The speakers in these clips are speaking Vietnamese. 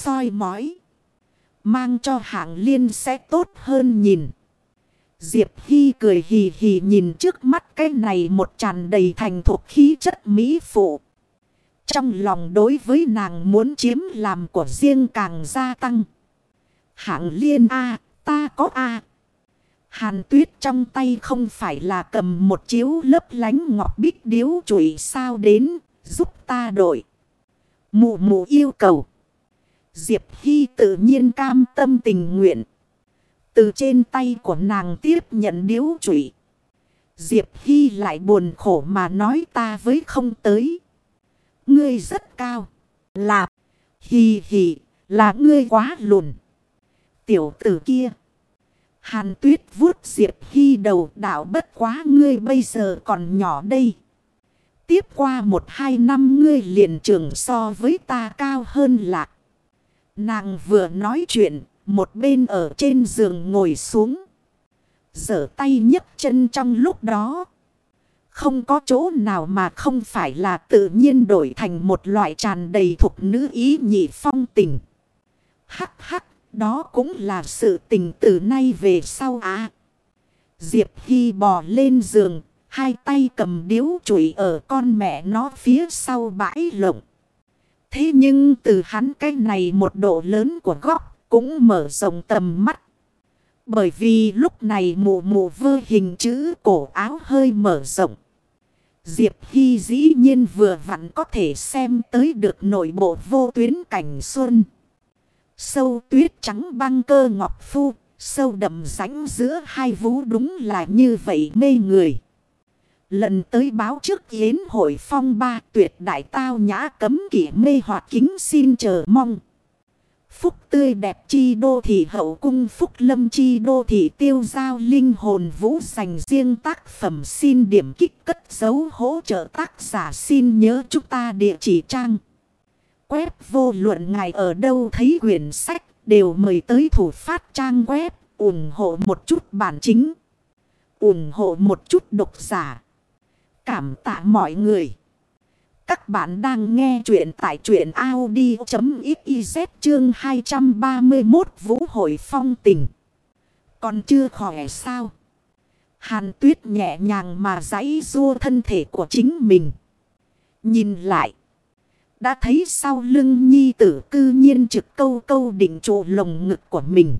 soi mói. Mang cho Hạng Liên sẽ tốt hơn nhìn. Diệp Hy cười hì hì nhìn trước mắt cái này một tràn đầy thành thục khí chất mỹ phụ. Trong lòng đối với nàng muốn chiếm làm của riêng càng gia tăng. Hạng Liên a, ta có a. Hàn Tuyết trong tay không phải là cầm một chiếu lấp lánh ngọc bích điếu chùy sao đến, giúp ta đổi. Mụ mụ yêu cầu. Diệp Hy tự nhiên cam tâm tình nguyện. Từ trên tay của nàng tiếp nhận điếu chùy. Diệp Hy lại buồn khổ mà nói ta với không tới. Ngươi rất cao. Lạp. Hì hì. Là ngươi quá lùn. Tiểu tử kia. Hàn Tuyết vuốt Diệp Hy đầu đạo bất quá ngươi bây giờ còn nhỏ đây. Tiếp qua 1-2 năm ngươi liền trưởng so với ta cao hơn lạc. Nàng vừa nói chuyện. Một bên ở trên giường ngồi xuống. Giở tay nhấc chân trong lúc đó. Không có chỗ nào mà không phải là tự nhiên đổi thành một loại tràn đầy thục nữ ý nhị phong tình. Hắc hắc, đó cũng là sự tình từ nay về sau á. Diệp Hy bò lên giường, hai tay cầm điếu chùy ở con mẹ nó phía sau bãi lộng. Thế nhưng từ hắn cái này một độ lớn của góc cũng mở rộng tầm mắt. Bởi vì lúc này mụ mụ vơ hình chữ cổ áo hơi mở rộng. Diệp Hy dĩ nhiên vừa vặn có thể xem tới được nội bộ vô tuyến cảnh xuân. Sâu tuyết trắng băng cơ ngọc phu, sâu đậm rãnh giữa hai vú đúng là như vậy mê người. Lần tới báo trước yến hội phong ba tuyệt đại tao nhã cấm kỵ mê hoặc kính xin chờ mong. Phúc tươi đẹp chi đô thị hậu cung phúc lâm chi đô thị tiêu giao linh hồn vũ dành riêng tác phẩm xin điểm kích cất dấu hỗ trợ tác giả xin nhớ chúng ta địa chỉ trang. Web vô luận ngài ở đâu thấy quyển sách đều mời tới thủ phát trang web ủng hộ một chút bản chính. Ủng hộ một chút độc giả. Cảm tạ mọi người. Các bạn đang nghe chuyện tại truyện audio.xyz chương 231 Vũ hội phong tình. Còn chưa khỏe sao? Hàn Tuyết nhẹ nhàng mà giãy giụa thân thể của chính mình. Nhìn lại. Đã thấy sau lưng nhi tử cư nhiên trực câu câu định trụ lồng ngực của mình.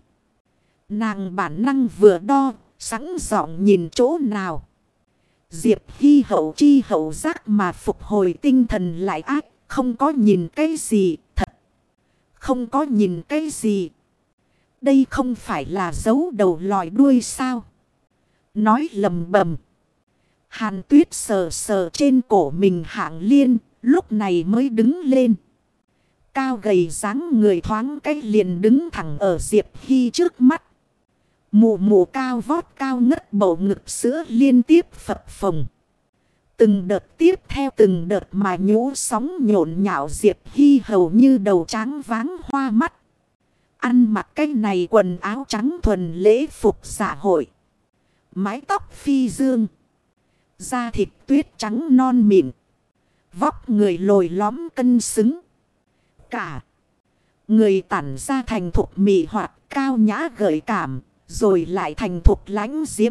Nàng bản năng vừa đo, sẵn giọng nhìn chỗ nào. Diệp Hy hậu chi hậu giác mà phục hồi tinh thần lại ác. Không có nhìn cái gì thật. Không có nhìn cái gì. Đây không phải là dấu đầu lòi đuôi sao. Nói lầm bầm. Hàn Tuyết sờ sờ trên cổ mình Hạng Liên. Lúc này mới đứng lên. Cao gầy dáng người thoáng cách liền đứng thẳng ở Diệp Hy trước mắt. Mụ mụ cao vót cao ngất bầu ngực sữa liên tiếp phập phồng. Từng đợt tiếp theo từng đợt mà nhũ sóng nhộn nhạo Diệp Hy hầu như đầu tráng váng hoa mắt. Ăn mặc cái này quần áo trắng thuần lễ phục dạ hội. Mái tóc phi dương. Da thịt tuyết trắng non mịn. Vóc người lồi lõm cân xứng. Cả người tản ra thành thục mị hoạt cao nhã gợi cảm. Rồi lại thành thục lãnh diễm.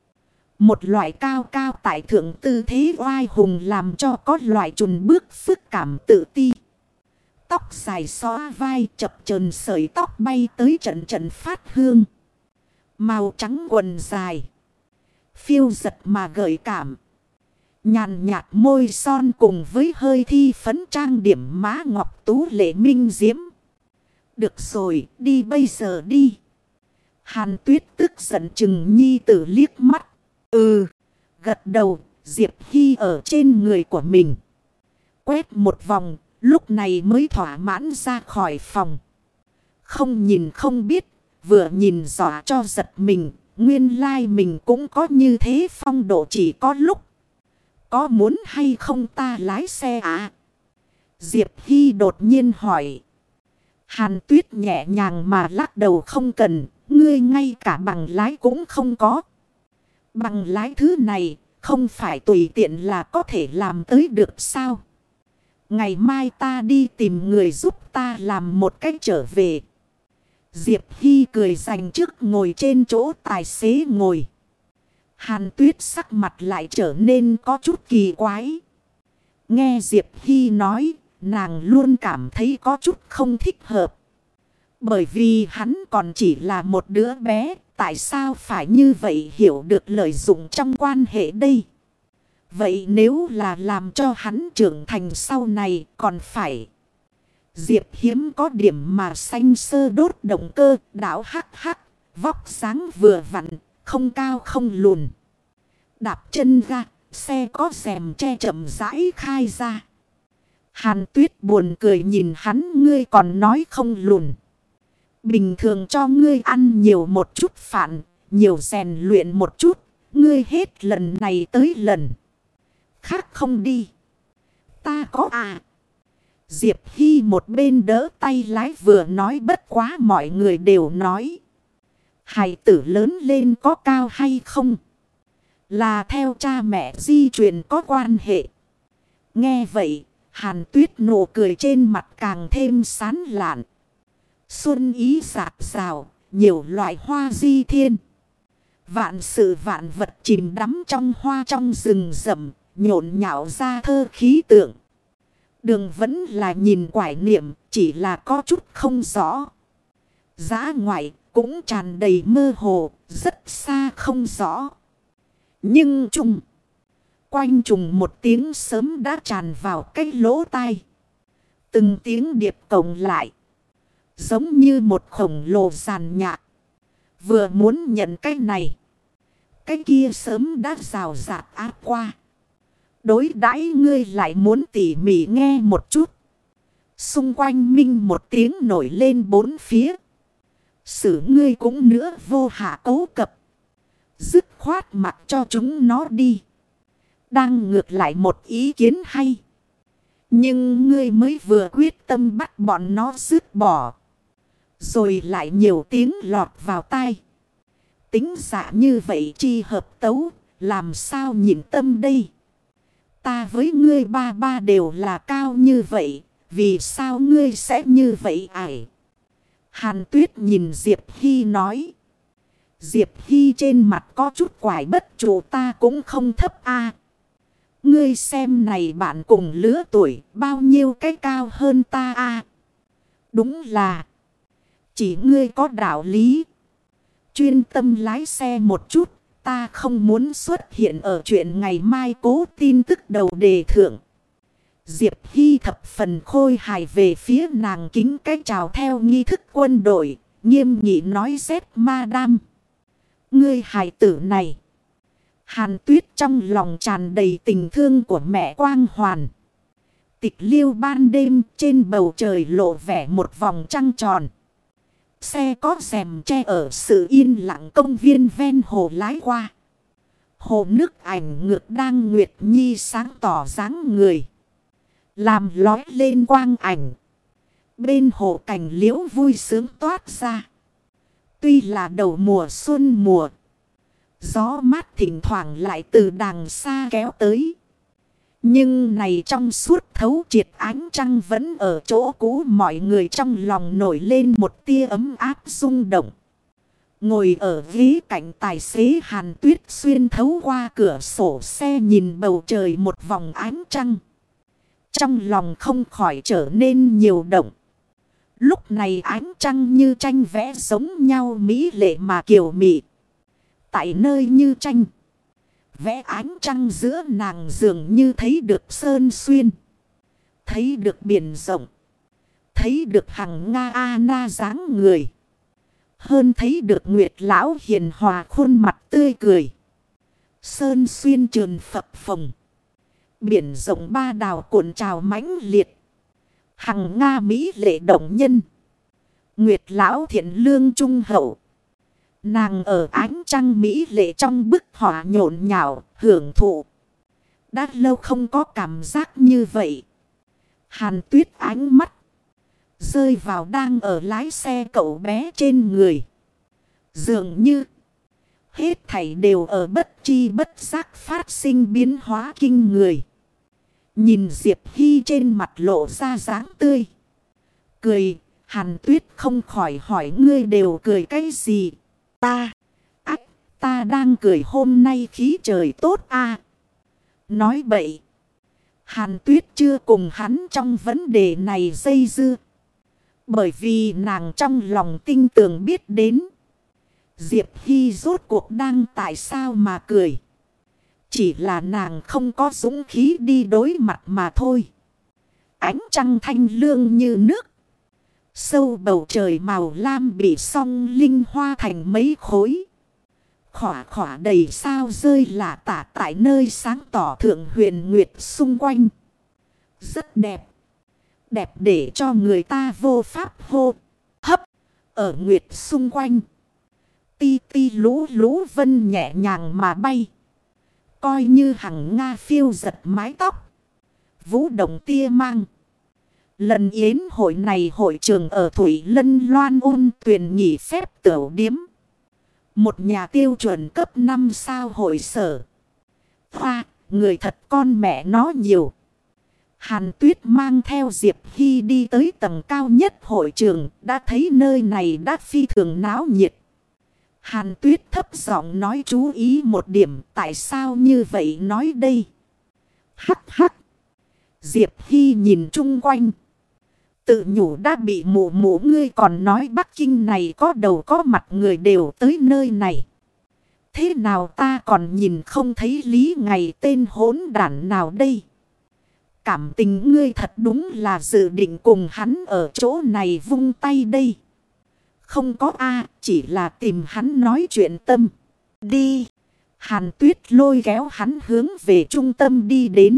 Một loại cao cao tại thượng tư thế oai hùng làm cho có loại chùn bước phức cảm tự ti. Tóc dài xóa vai chập chờn sợi tóc bay tới trận trận phát hương. Màu trắng quần dài. Phiêu giật mà gợi cảm. Nhàn nhạt môi son cùng với hơi thi phấn trang điểm má ngọc tú lệ minh diễm. Được rồi, đi bây giờ đi. Hàn Tuyết tức giận chừng nhi tử liếc mắt. Gật đầu, Diệp Hy ở trên người của mình. Quét một vòng, lúc này mới thỏa mãn ra khỏi phòng. Không nhìn không biết, vừa nhìn dọa cho giật mình. Nguyên lai mình cũng có như thế phong độ chỉ có lúc. Có muốn hay không ta lái xe à? Diệp Hy đột nhiên hỏi. Hàn Tuyết nhẹ nhàng mà lắc đầu không cần. Ngươi ngay cả bằng lái cũng không có. Bằng lái thứ này không phải tùy tiện là có thể làm tới được sao? Ngày mai ta đi tìm người giúp ta làm một cách trở về. Diệp Hy cười dành trước ngồi trên chỗ tài xế ngồi. Hàn Tuyết sắc mặt lại trở nên có chút kỳ quái. Nghe Diệp Hy nói, nàng luôn cảm thấy có chút không thích hợp. Bởi vì hắn còn chỉ là một đứa bé, tại sao phải như vậy hiểu được lợi dụng trong quan hệ đây? Vậy nếu là làm cho hắn trưởng thành sau này còn phải. Diệp hiếm có điểm mà xanh sơ đốt động cơ, đảo hắc hắc, vóc dáng vừa vặn, không cao không lùn. Đạp chân ga, xe có rèm che chậm rãi khai ra. Hàn Tuyết buồn cười nhìn hắn, ngươi còn nói không lùn. Bình thường cho ngươi ăn nhiều một chút phản, nhiều rèn luyện một chút, ngươi hết lần này tới lần khác không đi. Ta có à. Diệp Hy một bên đỡ tay lái vừa nói, bất quá mọi người đều nói. Hài tử lớn lên có cao hay không? Là theo cha mẹ di truyền có quan hệ. Nghe vậy, Hàn Tuyết nụ cười trên mặt càng thêm sán lạn. Xuân ý rạc rào, nhiều loại hoa di thiên. Vạn sự vạn vật chìm đắm trong hoa trong rừng rậm, nhộn nhạo ra thơ khí tượng. Đường vẫn là nhìn quải niệm, chỉ là có chút không rõ. Dã ngoại cũng tràn đầy mơ hồ, rất xa không rõ. Nhưng quanh trùng một tiếng sớm đã tràn vào cái lỗ tai. Từng tiếng điệp cộng lại, giống như một khổng lồ giàn nhạc. Vừa muốn nhận cái này, cái kia sớm đã rào rạt áp qua. Đối đãi ngươi lại muốn tỉ mỉ nghe một chút. Xung quanh minh một tiếng nổi lên bốn phía. Xử ngươi cũng nữa vô hạ cấu cập. Dứt khoát mặc cho chúng nó đi. Đang ngược lại một ý kiến hay. Nhưng ngươi mới vừa quyết tâm bắt bọn nó dứt bỏ. Rồi lại nhiều tiếng lọt vào tai. Tính giả như vậy chi hợp tấu, làm sao nhịn tâm đây? Ta với ngươi ba ba đều là cao như vậy, vì sao ngươi sẽ như vậy ải? Hàn Tuyết nhìn Diệp Hy nói. Diệp Hy trên mặt có chút quải bất trụ, ta cũng không thấp a. Ngươi xem này bạn cùng lứa tuổi bao nhiêu cái cao hơn ta a. Đúng là chỉ ngươi có đạo lý. Chuyên tâm lái xe một chút. Ta không muốn xuất hiện ở chuyện ngày mai cố tin tức đầu đề thượng. Diệp Hy thập phần khôi hài về phía nàng kính cái chào theo nghi thức quân đội. Nghiêm nghị nói rét madam. Ngươi hài tử này. Hàn Tuyết trong lòng tràn đầy tình thương của mẹ Quang Hoàn. Tịch liêu ban đêm trên bầu trời lộ vẻ một vòng trăng tròn. Xe có rèm che ở sự yên lặng công viên ven hồ lái qua. Hồ nước ảnh ngược đang nguyệt nhi sáng tỏ dáng người. Làm lói lên quang ảnh. Bên hồ cảnh liễu vui sướng toát ra. Tuy là đầu mùa xuân mùa. Gió mát thỉnh thoảng lại từ đằng xa kéo tới. Nhưng này trong suốt thấu triệt ánh trăng vẫn ở chỗ cũ, mọi người trong lòng nổi lên một tia ấm áp rung động. Ngồi ở ghế cạnh tài xế Hàn Tuyết xuyên thấu qua cửa sổ xe nhìn bầu trời một vòng ánh trăng. Trong lòng không khỏi trở nên nhiều động. Lúc này ánh trăng như tranh vẽ giống nhau mỹ lệ mà kiều mị. Tại nơi như tranh vẽ ánh trăng giữa nàng dường như thấy được sơn xuyên. Thấy được biển rộng. Thấy được hằng Nga A Na dáng người. Hơn thấy được Nguyệt Lão hiền hòa khuôn mặt tươi cười. Sơn xuyên trườn phập phồng. Biển rộng ba đào cuộn trào mãnh liệt. Hằng Nga Mỹ lệ động nhân. Nguyệt Lão thiện lương trung hậu. Nàng ở ánh trăng mỹ lệ trong bức họa nhộn nhạo, hưởng thụ. Đã lâu không có cảm giác như vậy. Hàn Tuyết ánh mắt rơi vào đang ở lái xe cậu bé trên người. Dường như hết thảy đều ở bất chi bất giác phát sinh biến hóa kinh người. Nhìn Diệp Hy trên mặt lộ ra dáng tươi cười, Hàn Tuyết không khỏi hỏi ngươi đều cười cái gì? Ta, ách, ta đang cười hôm nay khí trời tốt à? Nói bậy. Hàn Tuyết chưa cùng hắn trong vấn đề này dây dưa. Bởi vì nàng trong lòng tinh tường biết đến. Diệp Hy rốt cuộc đang tại sao mà cười. Chỉ là nàng không có dũng khí đi đối mặt mà thôi. Ánh trăng thanh lương như nước. Sâu bầu trời màu lam bị song linh hoa thành mấy khối. Khỏa khỏa đầy sao rơi lả tả tại nơi sáng tỏ thượng huyền nguyệt xung quanh. Rất đẹp. Đẹp để cho người ta vô pháp hô hấp. Ở nguyệt xung quanh. Ti ti lũ lũ vân nhẹ nhàng mà bay. Coi như hằng nga phiêu giật mái tóc. Vũ động tia mang. Lần yến hội này hội trường ở Thủy Lân Loan Ôn Tuyền nghỉ phép tửu điếm. Một nhà tiêu chuẩn cấp 5 sao hội sở. Hoa, người thật con mẹ nó nhiều. Hàn Tuyết mang theo Diệp Hy đi tới tầng cao nhất hội trường. Đã thấy nơi này đã phi thường náo nhiệt. Hàn Tuyết thấp giọng nói chú ý một điểm. Tại sao như vậy nói đây? Hắc hắc. Diệp Hy nhìn chung quanh. Tự nhủ đã bị mụ mụ ngươi còn nói Bắc Kinh này có đầu có mặt người đều tới nơi này. Thế nào ta còn nhìn không thấy Lý Ngày tên hỗn đản nào đây? Cảm tình ngươi thật đúng là dự định cùng hắn ở chỗ này vung tay đây. Không có a, chỉ là tìm hắn nói chuyện tâm. Đi. Hàn Tuyết lôi kéo hắn hướng về trung tâm đi đến.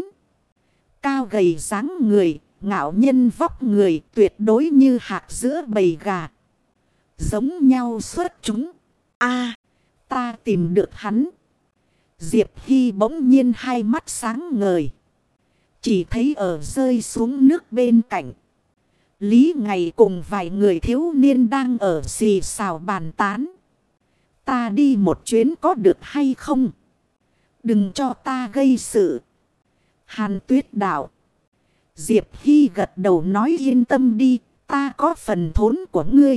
Cao gầy dáng người, ngạo nhân vóc người tuyệt đối như hạt giữa bầy gà. Giống nhau xuất chúng. A, ta tìm được hắn. Diệp Hy bỗng nhiên hai mắt sáng ngời. Chỉ thấy ở rơi xuống nước bên cạnh. Lý Ngày cùng vài người thiếu niên đang ở xì xào bàn tán. Ta đi một chuyến có được hay không? Đừng cho ta gây sự. Hàn Tuyết đạo. Diệp Hy gật đầu nói yên tâm đi. Ta có phần thốn của ngươi.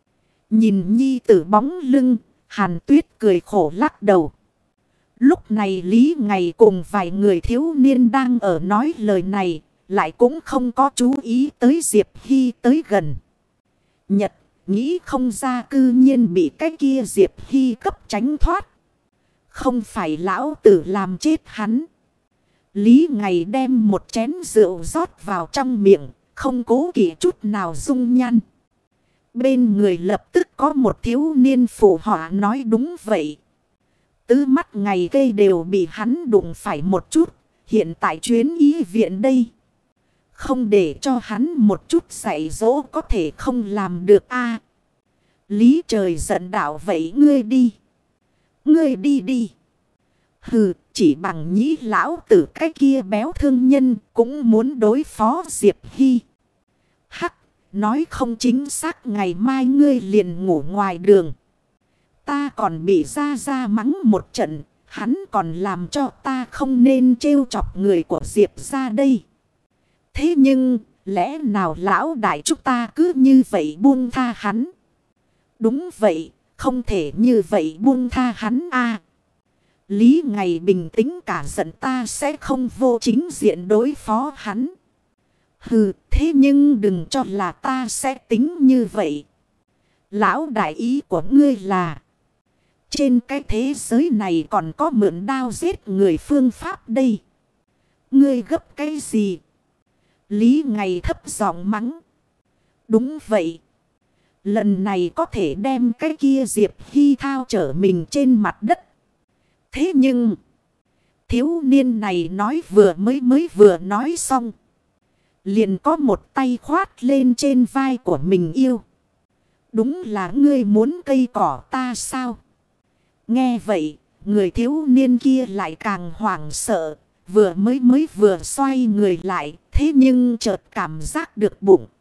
Nhìn nhi tử bóng lưng. Hàn Tuyết cười khổ lắc đầu. Lúc này Lý Ngày cùng vài người thiếu niên đang ở nói lời này. Lại cũng không có chú ý tới Diệp Hy tới gần. Nhật nghĩ không ra cư nhiên bị cái kia Diệp Hy cấp tránh thoát. Không phải lão tử làm chết hắn. Lý Ngày đem một chén rượu rót vào trong miệng. Không cố kỵ chút nào dung nhan. Bên người lập tức có một thiếu niên phụ họa nói đúng vậy. Tứ mắt ngày cây đều bị hắn đụng phải một chút. Hiện tại chuyến y viện đây. Không để cho hắn một chút dạy dỗ có thể không làm được a. Lý trời giận đạo vậy ngươi đi. Ngươi đi đi. Hừ, chỉ bằng nhĩ lão tử cái kia béo thương nhân cũng muốn đối phó Diệp Hy. Hắc, nói không chính xác ngày mai ngươi liền ngủ ngoài đường. Ta còn bị ra mắng một trận, hắn còn làm cho ta không nên trêu chọc người của Diệp ra đây. Thế nhưng, lẽ nào lão đại chúng ta cứ như vậy buông tha hắn? Đúng vậy, không thể như vậy buông tha hắn a. Lý Ngày bình tĩnh cả giận ta sẽ không vô chính diện đối phó hắn. Hừ, thế nhưng đừng cho là ta sẽ tính như vậy. Lão đại ý của ngươi là trên cái thế giới này còn có mượn đao giết người phương pháp đây. Ngươi gấp cái gì? Lý Ngày thấp giọng mắng. Đúng vậy. Lần này có thể đem cái kia Diệp Hy thao trở mình trên mặt đất. Thế nhưng thiếu niên này nói mới vừa nói xong. Liền có một tay khoát lên trên vai của mình yêu. Đúng là ngươi muốn cây cỏ ta sao? Nghe vậy, người thiếu niên kia lại càng hoảng sợ. Vừa mới vừa xoay người lại. Thế nhưng chợt cảm giác được bụng